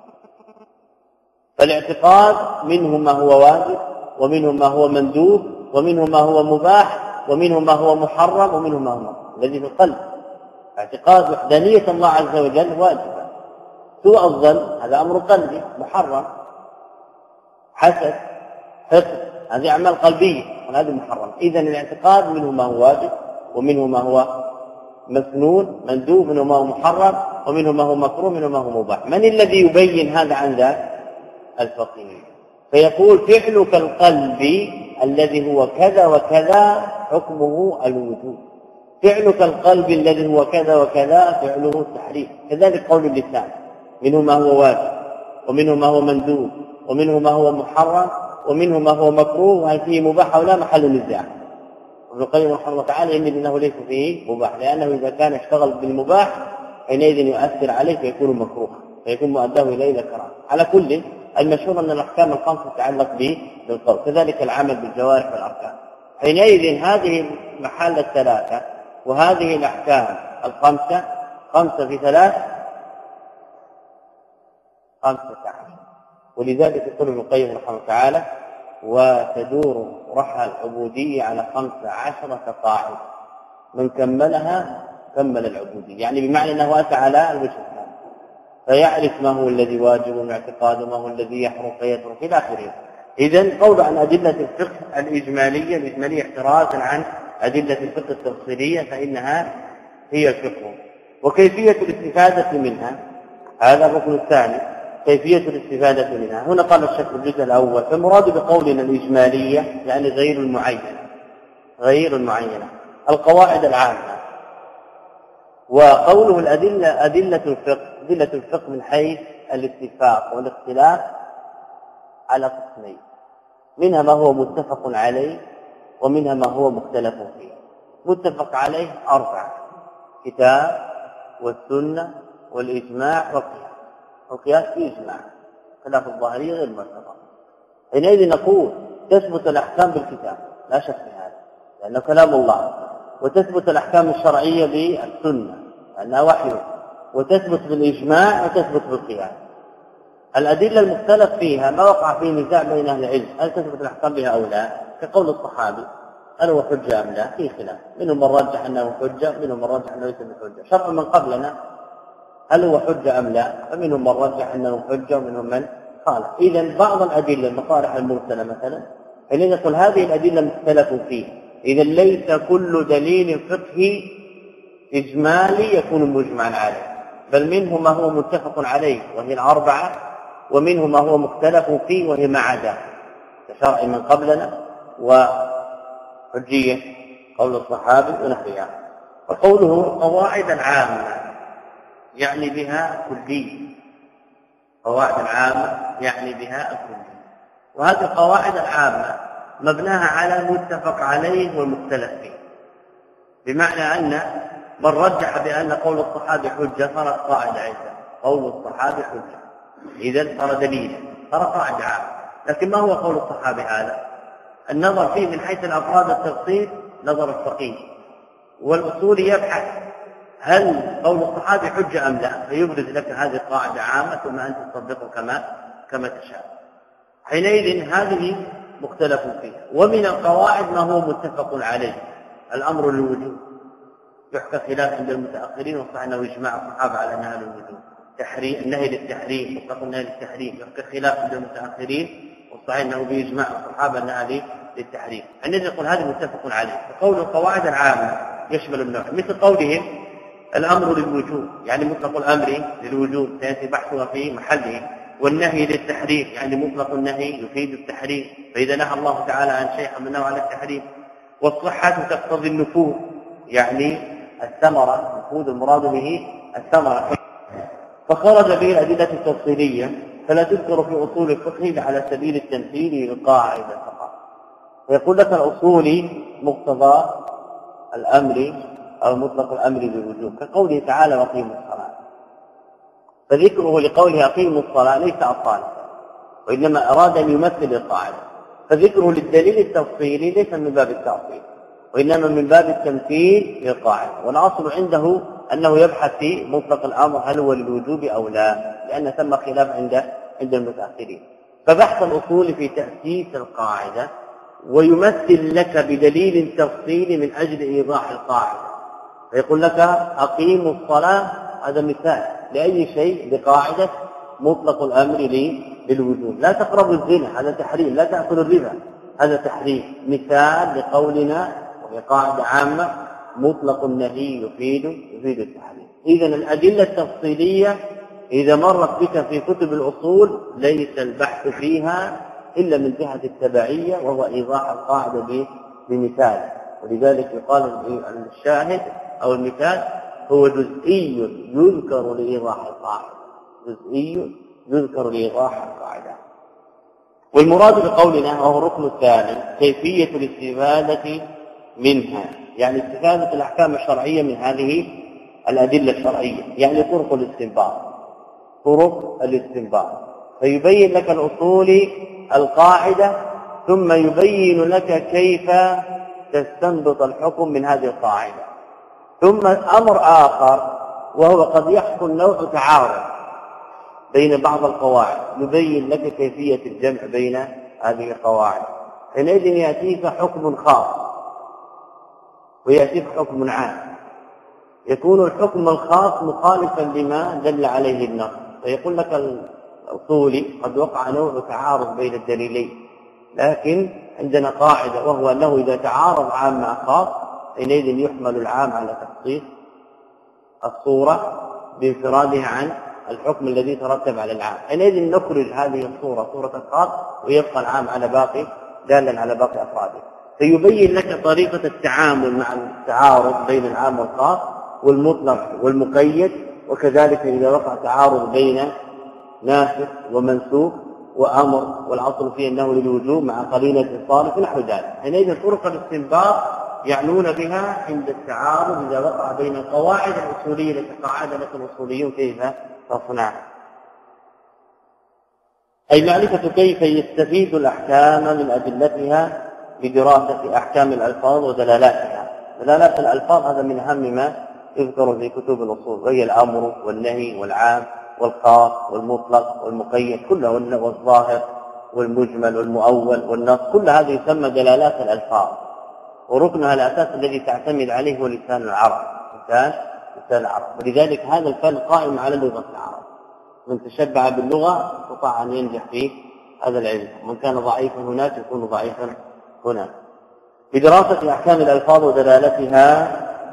فالاعتقاد منه ما هو واجب، ومنه ما هو مندوب، ومنه ما هو مباح، ومنه ما هو محرم، ومنه ما هو مكروه الذي في القلب. اعتقاد وحدانية الله عز وجل واجبة. سوء الظن هذا أمر قلبي محرم، حسد حقد هذه أعمال قلبية وهذه محرم. إذن الاعتقاد منه ما هو واجب ومنه ما هو مسنون مندوب، منه ما هو محرم ومنه ما هو مكروه، منه ما هو مباح. من الذي يبين هذا عن ذاك؟ الفقيه. فيقول فعلك القلب الذي هو كذا وكذا حكمه الوجوب، فعلك القلب الذي هو كذا وكذا فعله التحريم. كذلك قول اللسان منه ما هو واجب ومنه ما هو مندوب ومنه ما هو محرم ومنه ما هو مكروه، وهل فيه مباح أو لا محل نزاع. ابن القيم رحمه الله تعالى يميل انه ليس فيه مباح، لانه اذا كان اشتغل بالمباح حينئذ يؤثر عليه فيكون مكروها، فيكون مؤداه اليه الى كراهه. على كل المشهور ان الاحكام الخمسه تتعلق بالقول، كذلك العمل بالجوارح والاركان. حينئذ هذه المحال الثلاثه وهذه الاحكام الخمسه خمسه في ثلاث خمسه عشر. ولذلك يقول ابن القيم رحمه الله تعالى وتدور رحى العبودية على خمس عشرة قاعدة، من كملها كمل العبودية، يعني بمعنى أنه أتى على الوجه الثاني فيعرف ما هو الذي واجب من اعتقاد وما هو الذي يحرم فيترك إلى آخره. إذن قول عن أدلة الفقه الإجمالية الإجمالية احترازا عن أدلة الفقه التفصيلية فإنها هي الفقه. وكيفية الاستفادة منها هذا الركن الثاني، كيفية الاستفادة منها. هنا قال الشيخ الجزء الأول فالمراد بقولنا الإجمالية يعني غير المعينة، غير المعينة القواعد العامة. وقوله الأدلة أدلة الفقه، أدلة الفقه من حيث الاتفاق والاختلاف على قسمين، منها ما هو متفق عليه ومنها ما هو مختلف فيه. متفق عليه أربعة: كتاب والسنة والإجماع والقياس. القياس فيه إجماع، خلاف الظاهرية غير مرتبط. حينئذ نقول تثبت الأحكام بالكتاب لا شك في هذا لأنه كلام الله، وتثبت الأحكام الشرعية بالسنة لأنها وحي، وتثبت بالإجماع وتثبت بالقياس. الأدلة المختلف فيها ما وقع فيه نزاع بين أهل العلم هل تثبت الأحكام بها أو لا، كقول الصحابي هل هو حجة أم لا، في خلاف، منهم من رجح أنه حجة منهم من رجح أنه ليس بحجة. شرع من قبلنا هل هو حجة أم لا، فمنهم من رجح أنه حجة ومنهم من قال. إذن بعض الأدلة المصالح المرسلة مثلا حين نقول هذه الأدلة مختلف فيها، إذن ليس كل دليل فقهي إجمالي يكون مجمعا عليه، بل منه ما هو متفق عليه وهي الأربعة، ومنه ما هو مختلف فيه وهي ما عدا كشرع من قبلنا وحجية قول الصحابي ونحوها. وقوله قواعد العامة يعني بها كلية، قواعد العامة يعني بها الكلية. وهذه القواعد العامة مبناها على متفق عليه والمختلف فيه، بمعنى أن من رجح بأن قول الصحابي حجة صارت قاعدة عندنا، قول الصحابي حجة إذن صار دليلا، صار قاعدة عامة. لكن ما هو قول الصحابي هذا؟ النظر فيه من حيث الأفراد التفصيل نظر الفقيه، والأصول يبحث هل قول الصحابي حجة أم لا، فيبرز لك هذه قاعدة عامة ثم أنت تصدقه كما كما تشاء. حينئذ هذه مختلف فيها. ومن القواعد ما هو متفق عليه، الأمر للوجوب، يحكى خلاف عند المتأخرين وصح أنه إجماع الصحابة على أنها للوجوب. تحريم النهي للتحريم، مطلق النهي للتحريم، يحكى خلاف عند المتأخرين وصح أنه بإجماع الصحابة أنها للتحريم. الذي يقول هذا متفق عليه. فقول القواعد العامة يشمل النوع، مثل قولهم الأمر للوجوب يعني مطلق الأمر للوجوب سيأتي بحثها في محله، والنهي للتحريم يعني مطلق النهي يفيد التحريم، فإذا نهى الله تعالى عن شيء حملناه على التحريم. والصحة تقتضي النفوذ يعني الثمرة، نفوذ المراد به الثمرة. فخرج به الأدلة التفصيلية فلا تذكر في أصول الفقه على سبيل التمثيل للقاعدة فقط. ويقول لك الأصولي مقتضى الأمر أو مطلق الأمر للوجوب، كقوله تعالى وأقيموا الصلاة، فذكره لقوله أقيموا الصلاة ليس أصالة، وإنما أراد أن يمثل القاعدة. فذكره للدليل التفصيلي ليس من باب التعطيل وإنما من باب التمثيل للقاعدة. والأصل عنده أنه يبحث في مطلق الأمر هل هو للوجوب أو لا، لأن ثم خلاف عند عند المتأخرين. فبحث الأصول في تأسيس القاعدة ويمثل لك بدليل تفصيلي من أجل إيضاح القاعدة، فيقول لك أقيموا الصلاة، هذا مثال لأي شيء بقاعدة مطلق الأمر للوجوب. لا تقربوا الزنا، هذا تحريم. لا تأكلوا الربا، هذا تحريم. مثال لقولنا، وهي قاعدة عامة، مطلق النهي يفيد يفيد التحريم. إذن الأدلة التفصيلية إذا مرت بك في كتب الأصول ليس البحث فيها إلا من جهة التبعية، وهو إيضاح القاعدة بمثال. ولذلك يقال الشاهد أو المثال هو جزئي يذكر لإيضاح القاعدة، جزئي يذكر لإيضاح القاعدة. والمراد بقولنا وهو الركن الثاني كيفية الاستفادة منها، يعني استفادة الأحكام الشرعية من هذه الأدلة الشرعية، يعني طرق الاستنباط، طرق الاستنباط. فيبين لك الأصول القاعدة، ثم يبين لك كيف تستنبط الحكم من هذه القاعدة. ثم أمر آخر وهو قد يحصل نوع تعارض بين بعض القواعد، يبين لك كيفية الجمع بين هذه القواعد. حينئذ يأتيك حكم خاص ويأتيك حكم عام، يكون الحكم الخاص مخالفا لما دل عليه النص. فيقول لك الأصولي قد وقع نوع تعارض بين الدليلين، لكن عندنا قاعدة وهو أنه إذا تعارض عام مع خاص حينئذ يحمل العام على تخصيص الصورة بانفرادها عن الحكم الذي ترتب على العام. حينئذ نخرج هذه الصورة صورة الخاص ويبقى العام على باقي دالا على باقي أفراده. فيبين لك طريقة التعامل مع التعارض بين العام والخاص والمطلق والمقيد، وكذلك إذا وقع تعارض بين ناسخ ومنسوخ وأمر والأصل فيه أنه للوجوب مع قرينة الصالح ونحو ذلك. حينئذ طرق الاستنباط يعنون بها عند التعارض إذا وقع بين القواعد الأصولية التي قاعدة لكم الأصوليون كيف تصنع، أي معرفة كيف يستفيد الأحكام من أدلتها بدراسة أحكام الألفاظ ودلالاتها. دلالات الألفاظ هذا من أهم ما يذكر في كتب الأصول، وهي الأمر والنهي والعام والخاص والمطلق والمقيد كله، والظاهر والمجمل والمؤول والنص، كل هذا يسمى دلالات الألفاظ. وركنها الأساس الذي تعتمد عليه هو لسان العرب، لسان لسان العرب. ولذلك هذا الفن قائم على لغة العرب، من تشبع باللغة استطاع أن ينجح في هذا العلم، ومن كان ضعيفا هناك يكون ضعيفا هناك. بدراسة أحكام الألفاظ ودلالتها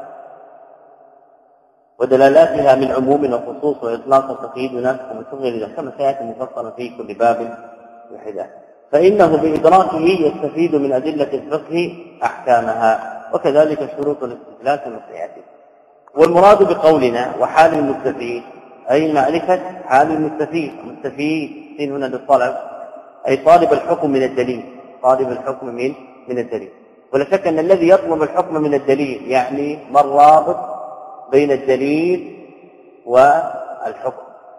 ودلالاتها من عموم وخصوص وإطلاق وتقييد وناسخ ومستغل كما سيأتي مفصلا في كل باب وحدة، فإنه بإدراكه يستفيد من أدلة الفقه أحكامها، وكذلك شروط الاستدلال كما سيأتي. والمراد بقولنا وحال المستفيد أي معرفة حال المستفيد. المستفيد هنا للطلب أي طالب الحكم من الدليل، طالب الحكم من من الدليل. ولا شك أن الذي يطلب الحكم من الدليل يعني ما الرابط بين الدليل والحكم،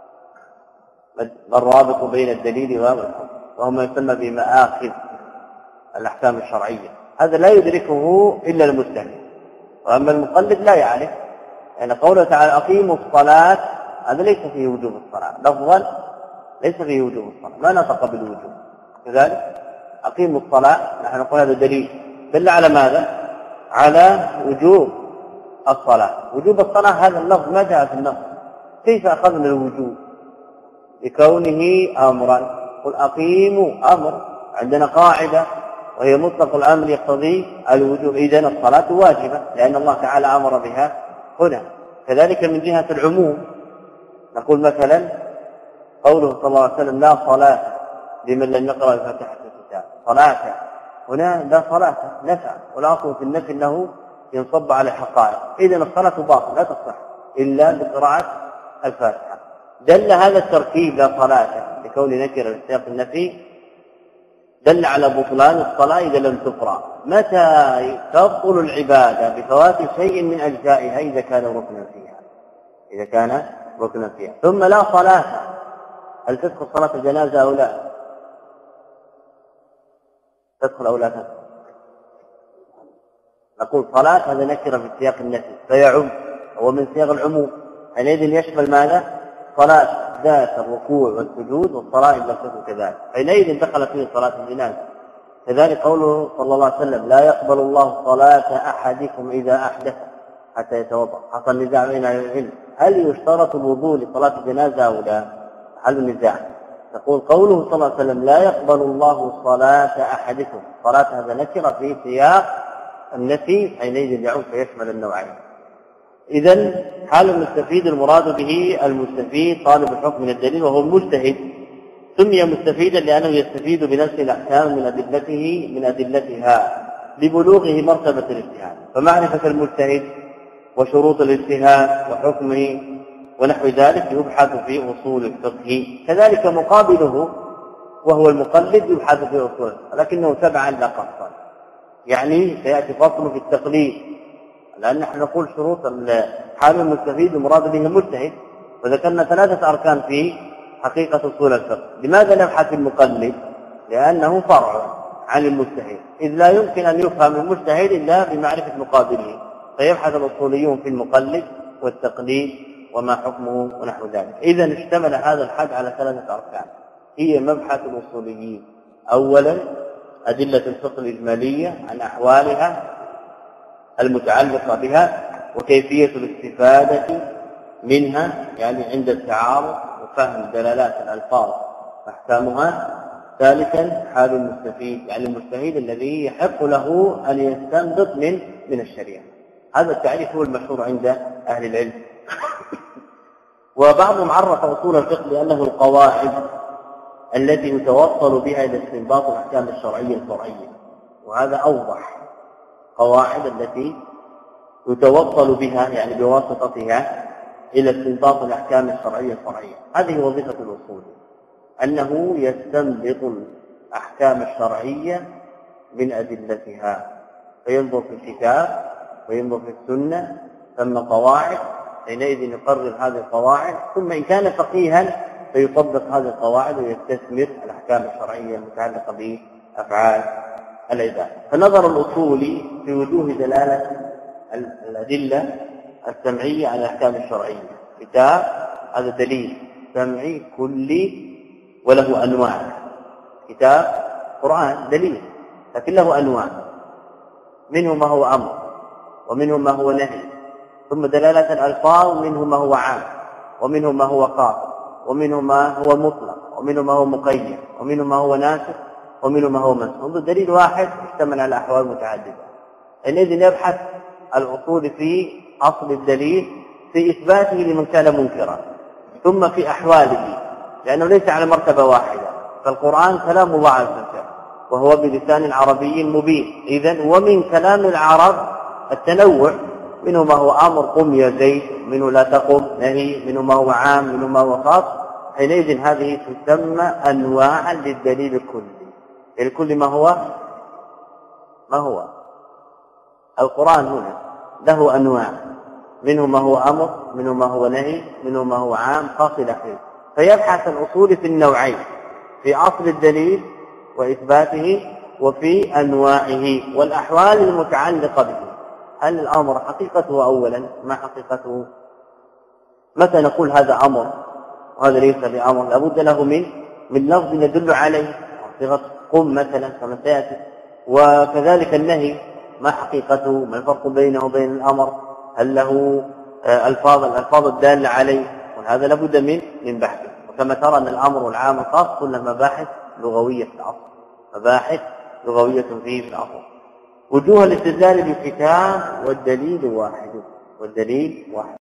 ما الرابط بين الدليل والحكم، وهو ما يسمى بمآخذ الأحكام الشرعية. هذا لا يدركه إلا المجتهد، وأما المقلد لا يعرف. يعني قوله تعالى أقيموا الصلاة، هذا ليس فيه وجوب الصلاة لفظا، ليس فيه وجوب الصلاة، ما نطق بالوجوب. كذلك أقيموا الصلاة نحن نقول هذا دليل دل على ماذا؟ على وجوب الصلاة. وجوب الصلاة هذا اللفظ ما جاء في النص، كيف أخذنا الوجوب؟ لكونه أمرا. قل أقيموا أمر، عندنا قاعدة وهي مطلق الأمر يقتضي الوجوب، إذن الصلاة واجبة لأن الله تعالى أمر بها هنا. كذلك من جهة العموم نقول مثلا قوله صلى الله عليه وسلم لا صلاة لمن لم يقرأ بفاتحة الكتاب، صلاة هنا لا صلاة نفع، والأصل في النفي أنه ينصب على الحقائق، إذن الصلاة باطلة لا تصح إلا بقراءة الفاتحة. دل هذا التركيب لا صلاة لكون نكر في سياق النفي دل على بطلان الصلاة إذا لم تقرأ. متى تبطل العبادة؟ بفوات شيء من أجزائها إذا كان ركنا فيها، إذا كان ركنا فيها. ثم لا صلاة، هل تدخل صلاة الجنازة أو لا؟ تدخل أو لا تدخل؟ نقول صلاة هذا نكر في سياق النفي فيعم، هو من سياق العموم، حينئذ يشمل ماذا؟ صلاة ذات الركوع والسجود والصلاة إن لم تكن كذلك، حينئذ دخل فيه صلاة الجنازة. كذلك قوله صلى الله عليه وسلم لا يقبل الله صلاة أحدكم إذا أحدث، حتى يتوضأ. حصل نزاع بين أهل العلم هل يشترط الوضوء لصلاة الجنازة أو لا؟ حل النزاع. تقول قوله صلى الله عليه وسلم لا يقبل الله صلاة أحدكم، صلاة هذا نكرة في سياق النفي حينئذ يعود فيشمل النوعين. إذن حال المستفيد المراد به المستفيد طالب الحكم من الدليل وهو المجتهد، سمي مستفيدا لأنه يستفيد بنفس الأحكام من أدلته من أدلتها لبلوغه مرتبة الاجتهاد. فمعرفة المجتهد وشروط الاجتهاد وحكمه ونحو ذلك يبحث في أصول الفقه. كذلك مقابله وهو المقلد يبحث في أصول الفقه، لكنه تبعا لا قصرا. يعني سيأتي فصل في التقليد، لأن نحن نقول شروط حال المستفيد المراد به المجتهد، وذكرنا ثلاثة أركان في حقيقة أصول الفقه. لماذا نبحث في المقلد؟ لأنه فرع عن المجتهد، إذ لا يمكن أن يفهم المجتهد إلا بمعرفة مقابله، فيبحث الأصوليون في المقلد والتقليد وما حكمه ونحو ذلك. إذن اشتمل هذا الحد على ثلاثة أركان هي مبحث الأصوليين. أولا أدلة الفقه الإجمالية عن أحوالها المتعلقة بها وكيفية الاستفادة منها، يعني عند التعارض وفهم دلالات الألفاظ وأحكامها. ثالثا حال المستفيد، يعني المجتهد الذي يحق له أن يستنبط من من الشريعة. هذا التعريف هو المشهور عند أهل العلم. وبعضهم عرف أصول الفقه بأنه القواعد التي يتوصل بها إلى استنباط الأحكام الشرعية الفرعية، وهذا أوضح. قواعد التي يتوصل بها يعني بواسطتها إلى استنباط الأحكام الشرعية الفرعية، هذه وظيفة الأصول، أنه يستنبط الأحكام الشرعية من أدلتها، فينظر في الكتاب وينظر في السنة ثم قواعد، حينئذ يقرر هذه القواعد، ثم إن كان فقيها فيطبق هذه القواعد ويستثمر الأحكام الشرعية المتعلقة بأفعال العباد. فنظر الأصولي في وجوه دلالة الأدلة السمعية على الأحكام الشرعية. كتاب هذا دليل سمعي كلي وله أنواع، كتاب قرآن دليل لكن له أنواع، منه ما هو أمر ومنه ما هو نهي، ثم دلالة الألفاظ منه ما هو عام ومنه ما هو قاصر ومنه ما هو مطلق ومنه ما هو مقيد ومنه ما هو ناسخ ومنه ما هو منسوخ. انظر دليل واحد يشتمل على أحوال متعددة. حينئذ يبحث الأصول في أصل الدليل في إثباته لمن كان منكرا، ثم في أحواله، لأنه ليس على مرتبة واحدة. فالقرآن كلام الله عز وجل وهو بلسان عربي مبين، إذن ومن كلام العرب التنوع، منه ما هو أمر قم يا زيد، منه لا تقم نهي، منه ما هو عام، منه ما هو خاص. حينئذ هذه تسمى أنواعا للدليل الكلي. الكل ما هو ما هو القرآن هنا له أنواع، منه ما هو أمر، منه ما هو نهي، منه ما هو عام، خاص إلى آخره. فيبحث الأصول في النوعين، في أصل الدليل وإثباته وفي أنواعه والأحوال المتعلقة به. هل الأمر حقيقته أولا؟ ما حقيقته؟ متى نقول هذا أمر وهذا ليس بأمر؟ لابد له من من لفظ يدل عليه، صيغة قم مثلا كما سيأتي. وكذلك النهي ما حقيقته؟ ما الفرق بينه وبين الأمر؟ هل له ألفاظ الألفاظ الدالة عليه؟ وهذا لابد من من بحثه. وكما ترى أن الأمر والعام الخاص كلها مباحث لغوية في الأصل، مباحث لغوية فيه في الأصل. وجوه الاستدلال بالكتاب والدليل واحد، والدليل واحد.